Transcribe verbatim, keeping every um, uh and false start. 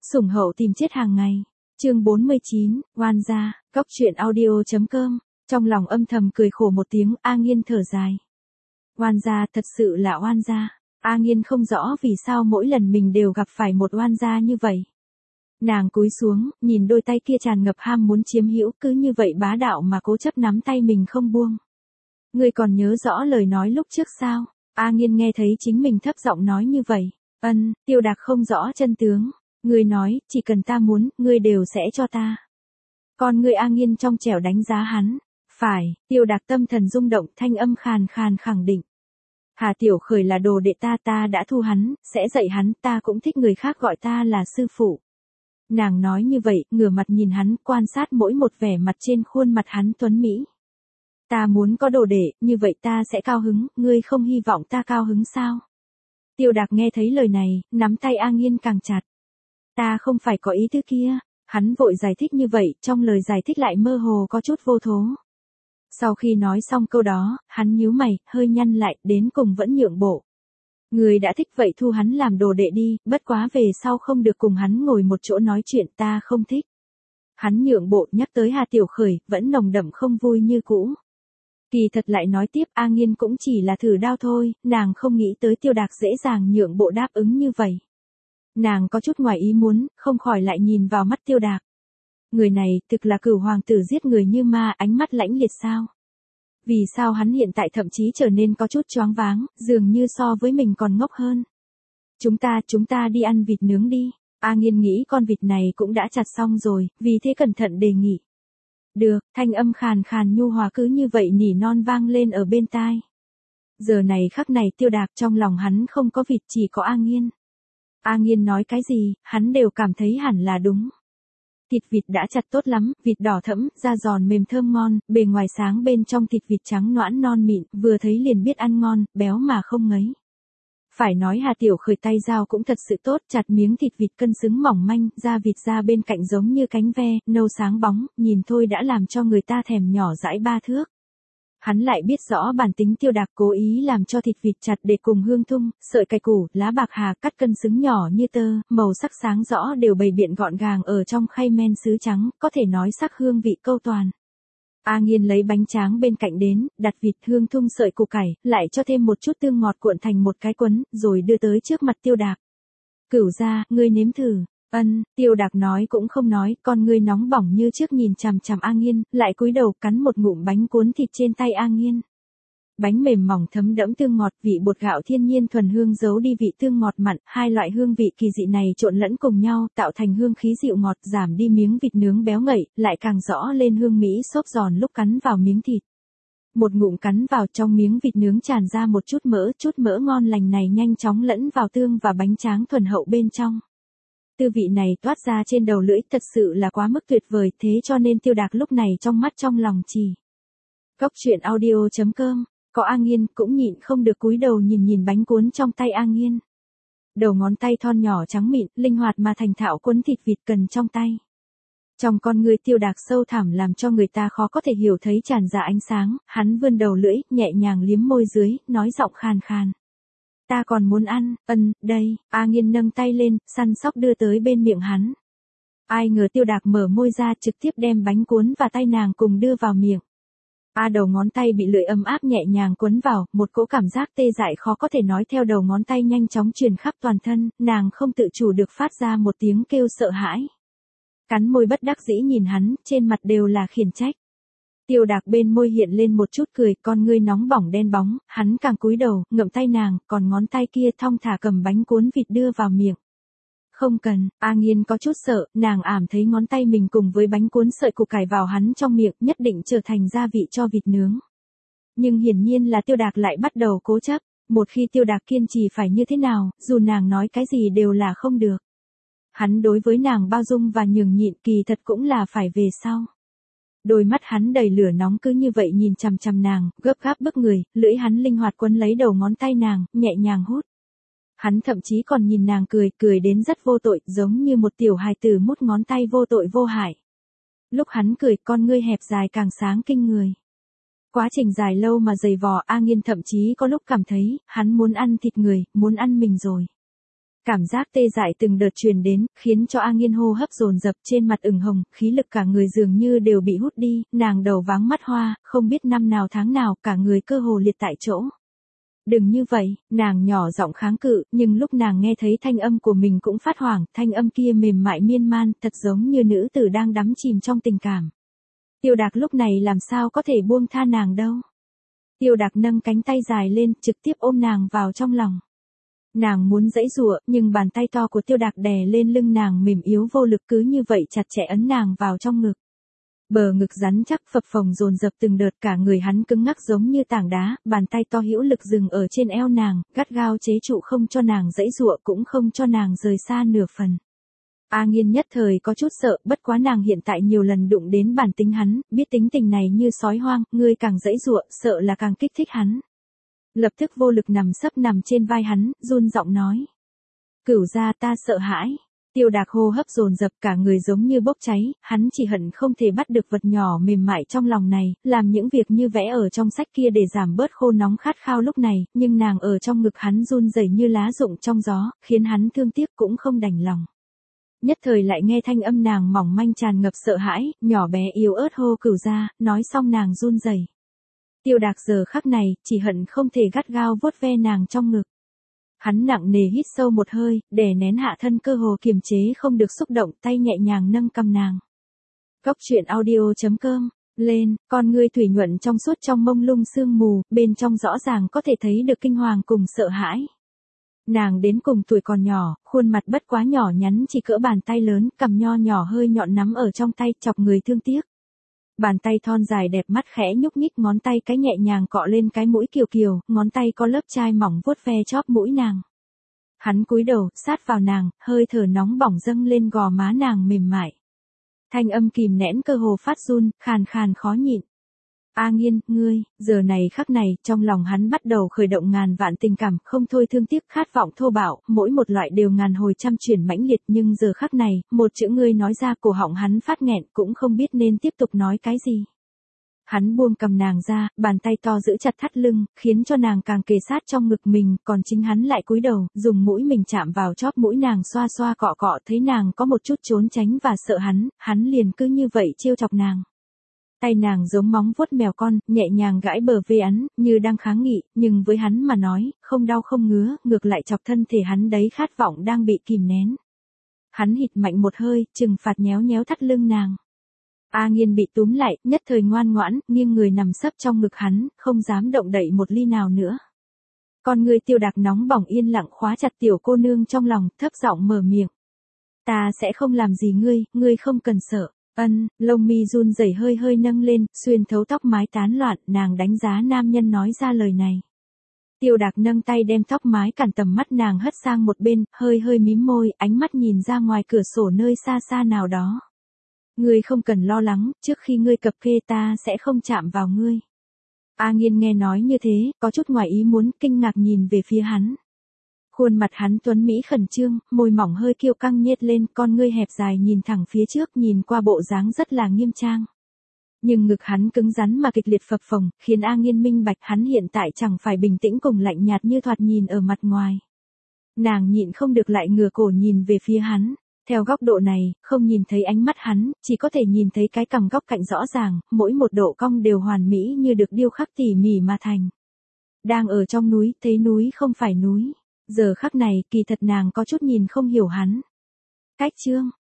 Sủng hậu tìm chết hàng ngày. Chương bốn mươi chín, oan gia, góc truyện audio chấm com. Trong lòng âm thầm cười khổ một tiếng, A Nghiên thở dài. Oan gia, thật sự là oan gia. A Nghiên không rõ vì sao mỗi lần mình đều gặp phải một oan gia như vậy. Nàng cúi xuống, nhìn đôi tay kia tràn ngập ham muốn chiếm hữu, cứ như vậy bá đạo mà cố chấp nắm tay mình không buông. Ngươi còn nhớ rõ lời nói lúc trước sao? A Nghiên nghe thấy chính mình thấp giọng nói như vậy. Ân, Tiêu Đạc không rõ chân tướng. Ngươi nói, chỉ cần ta muốn, ngươi đều sẽ cho ta. Còn ngươi A Nghiên trong trẻo đánh giá hắn. Phải, Tiêu Đạc tâm thần rung động, thanh âm khàn khàn khẳng định. Hà Tiểu Khởi là đồ đệ ta, ta đã thu hắn, sẽ dạy hắn, ta cũng thích người khác gọi ta là sư phụ. Nàng nói như vậy, ngửa mặt nhìn hắn, quan sát mỗi một vẻ mặt trên khuôn mặt hắn tuấn mỹ. Ta muốn có đồ đệ, như vậy ta sẽ cao hứng, ngươi không hy vọng ta cao hứng sao? Tiêu Đạc nghe thấy lời này, nắm tay A Nghiên càng chặt. Ta không phải có ý thứ kia, hắn vội giải thích như vậy, trong lời giải thích lại mơ hồ có chút vô thố. Sau khi nói xong câu đó, hắn nhíu mày, hơi nhăn lại, đến cùng vẫn nhượng bộ. Người đã thích vậy thu hắn làm đồ đệ đi, bất quá về sau không được cùng hắn ngồi một chỗ nói chuyện, ta không thích. Hắn nhượng bộ, nhắc tới Hà Tiểu Khởi, vẫn nồng đậm không vui như cũ. Kỳ thật lại nói tiếp, A Nghiên cũng chỉ là thử đao thôi, nàng không nghĩ tới Tiêu Đạc dễ dàng nhượng bộ đáp ứng như vậy. Nàng có chút ngoài ý muốn, không khỏi lại nhìn vào mắt Tiêu Đạc. Người này, thực là cửu hoàng tử giết người như ma, ánh mắt lãnh liệt sao? Vì sao hắn hiện tại thậm chí trở nên có chút choáng váng, dường như so với mình còn ngốc hơn. Chúng ta, chúng ta đi ăn vịt nướng đi. A Nghiên nghĩ con vịt này cũng đã chặt xong rồi, vì thế cẩn thận đề nghị. Được, thanh âm khàn khàn nhu hòa cứ như vậy nỉ non vang lên ở bên tai. Giờ này khắc này Tiêu Đạc trong lòng hắn không có vịt, chỉ có A Nghiên. A Nghiên nói cái gì, hắn đều cảm thấy hẳn là đúng. Thịt vịt đã chặt tốt lắm, vịt đỏ thẫm, da giòn mềm thơm ngon, bề ngoài sáng bên trong thịt vịt trắng noãn non mịn, vừa thấy liền biết ăn ngon, béo mà không ngấy. Phải nói Hà Tiểu Khởi tay dao cũng thật sự tốt, chặt miếng thịt vịt cân xứng mỏng manh, da vịt ra bên cạnh giống như cánh ve, nâu sáng bóng, nhìn thôi đã làm cho người ta thèm nhỏ dãi ba thước. Hắn lại biết rõ bản tính Tiêu Đạc, cố ý làm cho thịt vịt chặt để cùng hương thung, sợi cải củ, lá bạc hà cắt cân xứng nhỏ như tơ, màu sắc sáng rõ đều bày biện gọn gàng ở trong khay men sứ trắng, có thể nói sắc hương vị câu toàn. A Nghiên lấy bánh tráng bên cạnh đến, đặt vịt, hương thung, sợi củ cải, lại cho thêm một chút tương ngọt cuộn thành một cái quấn, rồi đưa tới trước mặt Tiêu Đạc. Cửu gia, ngươi nếm thử. Ân, Tiêu Đạc nói cũng không nói, con ngươi nóng bỏng như trước nhìn chằm chằm A Nghiên, lại cúi đầu cắn một ngụm bánh cuốn thịt trên tay A Nghiên. Bánh mềm mỏng thấm đẫm tương ngọt, vị bột gạo thiên nhiên thuần hương giấu đi vị tương ngọt mặn, hai loại hương vị kỳ dị này trộn lẫn cùng nhau, tạo thành hương khí dịu ngọt, giảm đi miếng vịt nướng béo ngậy, lại càng rõ lên hương mỹ xốp giòn lúc cắn vào miếng thịt. Một ngụm cắn vào trong miếng vịt nướng tràn ra một chút mỡ, chút mỡ ngon lành này nhanh chóng lẫn vào tương và bánh tráng thuần hậu bên trong. Tư vị này toát ra trên đầu lưỡi thật sự là quá mức tuyệt vời, thế cho nên Tiêu Đạc lúc này trong mắt trong lòng chỉ. Góc truyện audio chấm com, có A Nghiên cũng nhịn không được cúi đầu nhìn nhìn bánh cuốn trong tay A Nghiên. Đầu ngón tay thon nhỏ trắng mịn, linh hoạt mà thành thạo cuốn thịt vịt cần trong tay. Trong con người Tiêu Đạc sâu thẳm làm cho người ta khó có thể hiểu thấy tràn ra ánh sáng, hắn vươn đầu lưỡi, nhẹ nhàng liếm môi dưới, nói giọng khàn khàn. Ta còn muốn ăn, ân, đây, A Nghiên nâng tay lên, săn sóc đưa tới bên miệng hắn. Ai ngờ Tiêu Đạc mở môi ra trực tiếp đem bánh cuốn và tay nàng cùng đưa vào miệng. A đầu ngón tay bị lưỡi ấm áp nhẹ nhàng cuốn vào, một cỗ cảm giác tê dại khó có thể nói theo đầu ngón tay nhanh chóng truyền khắp toàn thân, nàng không tự chủ được phát ra một tiếng kêu sợ hãi. Cắn môi bất đắc dĩ nhìn hắn, trên mặt đều là khiển trách. Tiêu Đạc bên môi hiện lên một chút cười, con ngươi nóng bỏng đen bóng, hắn càng cúi đầu, ngậm tay nàng, còn ngón tay kia thong thả cầm bánh cuốn vịt đưa vào miệng. Không cần, A Nghiên có chút sợ, nàng ảm thấy ngón tay mình cùng với bánh cuốn sợi củ cải vào hắn trong miệng, nhất định trở thành gia vị cho vịt nướng. Nhưng hiển nhiên là Tiêu Đạc lại bắt đầu cố chấp, một khi Tiêu Đạc kiên trì phải như thế nào, dù nàng nói cái gì đều là không được. Hắn đối với nàng bao dung và nhường nhịn, kỳ thật cũng là phải về sau. Đôi mắt hắn đầy lửa nóng cứ như vậy nhìn chằm chằm nàng, gấp gáp bức người, lưỡi hắn linh hoạt quấn lấy đầu ngón tay nàng, nhẹ nhàng hút. Hắn thậm chí còn nhìn nàng cười, cười đến rất vô tội, giống như một tiểu hài tử mút ngón tay vô tội vô hại. Lúc hắn cười, con ngươi hẹp dài càng sáng kinh người. Quá trình dài lâu mà dày vò, A Nghiên thậm chí có lúc cảm thấy, hắn muốn ăn thịt người, muốn ăn mình rồi. Cảm giác tê dại từng đợt truyền đến, khiến cho A Nghiên hô hấp dồn dập, trên mặt ửng hồng, khí lực cả người dường như đều bị hút đi, nàng đầu váng mắt hoa, không biết năm nào tháng nào, cả người cơ hồ liệt tại chỗ. Đừng như vậy, nàng nhỏ giọng kháng cự, nhưng lúc nàng nghe thấy thanh âm của mình cũng phát hoảng, thanh âm kia mềm mại miên man, thật giống như nữ tử đang đắm chìm trong tình cảm. Tiêu Đạc lúc này làm sao có thể buông tha nàng đâu. Tiêu Đạc nâng cánh tay dài lên, trực tiếp ôm nàng vào trong lòng. Nàng muốn giãy giụa, nhưng bàn tay to của Tiêu Đạc đè lên lưng nàng mềm yếu vô lực, cứ như vậy chặt chẽ ấn nàng vào trong ngực. Bờ ngực rắn chắc phập phồng dồn dập từng đợt, cả người hắn cứng ngắc giống như tảng đá, bàn tay to hữu lực dừng ở trên eo nàng, gắt gao chế trụ không cho nàng giãy giụa, cũng không cho nàng rời xa nửa phần. A Nghiên nhất thời có chút sợ, bất quá nàng hiện tại nhiều lần đụng đến bản tính hắn, biết tính tình này như sói hoang, ngươi càng giãy giụa, sợ là càng kích thích hắn. Lập tức vô lực nằm sấp nằm trên vai hắn, run giọng nói. Cửu gia, ta sợ hãi. Tiêu Đạc hô hấp dồn dập, cả người giống như bốc cháy, hắn chỉ hận không thể bắt được vật nhỏ mềm mại trong lòng này, làm những việc như vẽ ở trong sách kia để giảm bớt khô nóng khát khao lúc này, nhưng nàng ở trong ngực hắn run rẩy như lá rụng trong gió, khiến hắn thương tiếc cũng không đành lòng. Nhất thời lại nghe thanh âm nàng mỏng manh tràn ngập sợ hãi, nhỏ bé yếu ớt hô cửu gia, nói xong nàng run rẩy. Tiêu Đạc giờ khắc này, chỉ hận không thể gắt gao vuốt ve nàng trong ngực. Hắn nặng nề hít sâu một hơi, đè nén hạ thân cơ hồ kiềm chế không được xúc động, tay nhẹ nhàng nâng cằm nàng. Góc truyện audio chấm com, lên, con ngươi thủy nhuận trong suốt trong mông lung sương mù, bên trong rõ ràng có thể thấy được kinh hoàng cùng sợ hãi. Nàng đến cùng tuổi còn nhỏ, khuôn mặt bất quá nhỏ nhắn chỉ cỡ bàn tay lớn, cằm nho nhỏ hơi nhọn nắm ở trong tay, chọc người thương tiếc. Bàn tay thon dài đẹp mắt khẽ nhúc nhích, ngón tay cái nhẹ nhàng cọ lên cái mũi kiều kiều, ngón tay có lớp chai mỏng vuốt ve chóp mũi nàng. Hắn cúi đầu, sát vào nàng, hơi thở nóng bỏng dâng lên gò má nàng mềm mại. Thanh âm kìm nén cơ hồ phát run, khàn khàn khó nhịn. A Nghiên, ngươi, giờ này khắc này, trong lòng hắn bắt đầu khởi động ngàn vạn tình cảm, không thôi thương tiếc, khát vọng thô bạo, mỗi một loại đều ngàn hồi trăm chuyển mãnh liệt, nhưng giờ khắc này, một chữ ngươi nói ra, cổ họng hắn phát nghẹn, cũng không biết nên tiếp tục nói cái gì. Hắn buông cầm nàng ra, bàn tay to giữ chặt thắt lưng, khiến cho nàng càng kề sát trong ngực mình, còn chính hắn lại cúi đầu, dùng mũi mình chạm vào chóp mũi nàng xoa xoa cọ cọ, thấy nàng có một chút trốn tránh và sợ hắn, hắn liền cứ như vậy trêu chọc nàng. Tay nàng giống móng vuốt mèo con, nhẹ nhàng gãi bờ vai hắn, như đang kháng nghị, nhưng với hắn mà nói, không đau không ngứa, ngược lại chọc thân thể hắn đấy khát vọng đang bị kìm nén. Hắn hít mạnh một hơi, trừng phạt nhéo nhéo thắt lưng nàng. A Nghiên bị túm lại, nhất thời ngoan ngoãn, nghiêng người nằm sấp trong ngực hắn, không dám động đậy một ly nào nữa. Con ngươi Tiêu Đạc nóng bỏng yên lặng khóa chặt tiểu cô nương trong lòng, thấp giọng mở miệng. Ta sẽ không làm gì ngươi, ngươi không cần sợ. Ân, lông mi run rẩy hơi hơi nâng lên, xuyên thấu tóc mái tán loạn, nàng đánh giá nam nhân nói ra lời này. Tiêu Đạc nâng tay đem tóc mái cản tầm mắt nàng hất sang một bên, hơi hơi mím môi, ánh mắt nhìn ra ngoài cửa sổ nơi xa xa nào đó. Ngươi không cần lo lắng, trước khi ngươi cập kê ta sẽ không chạm vào ngươi. A Nghiên nghe nói như thế, có chút ngoài ý muốn, kinh ngạc nhìn về phía hắn. Khuôn mặt hắn tuấn mỹ khẩn trương, môi mỏng hơi kiêu căng nhếch lên, con ngươi hẹp dài nhìn thẳng phía trước, nhìn qua bộ dáng rất là nghiêm trang. Nhưng ngực hắn cứng rắn mà kịch liệt phập phồng, khiến A Nghiên minh bạch hắn hiện tại chẳng phải bình tĩnh cùng lạnh nhạt như thoạt nhìn ở mặt ngoài. Nàng nhịn không được lại ngửa cổ nhìn về phía hắn. Theo góc độ này, không nhìn thấy ánh mắt hắn, chỉ có thể nhìn thấy cái cằm góc cạnh rõ ràng, mỗi một độ cong đều hoàn mỹ như được điêu khắc tỉ mỉ mà thành. Đang ở trong núi, thấy núi không phải núi. Giờ khắc này, kỳ thật nàng có chút nhìn không hiểu hắn. Cách chương,